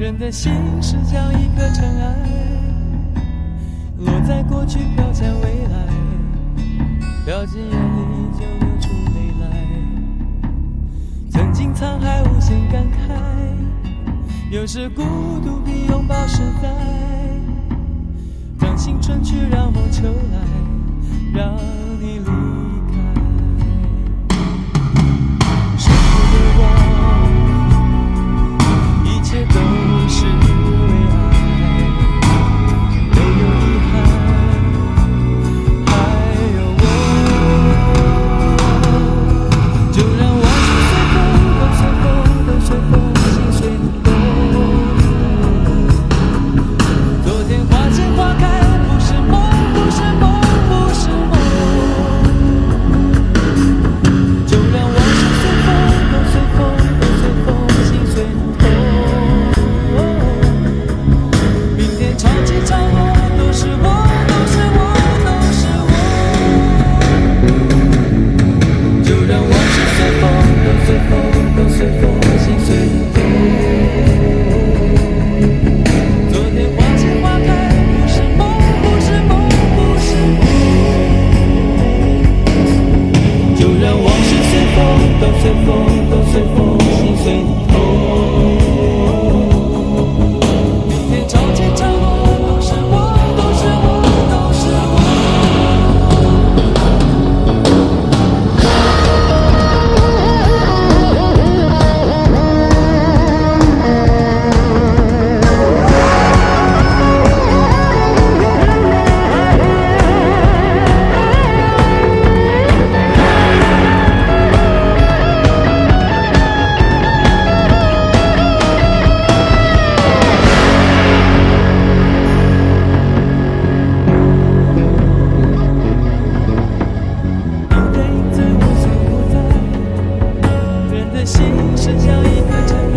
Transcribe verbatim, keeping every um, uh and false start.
人的心是像一颗尘埃，落在过去飘向未来，掉进眼里就流出泪来。曾经沧海无限感慨，有时孤独比拥抱实在。让青春去，让梦秋来，让你离开。说不的忘，一切都是为爱，没有遗憾，还有我。就让往事随风，都随风，都随风，心随动。昨天花谢花开，不是梦，不是梦，不是梦。就让往事随风，都随风，都随风，心随痛。明天潮起潮落，都是我，都是我，都是我。就让往事随风，都随风，都随风，心随痛。昨天花谢花开，不是梦，不是梦，不是梦。就让往事随风，都随风，都随风，心随痛。明天潮起潮落，都是我，都是我，都是我。你的影子无所不在，人的心是像一颗尘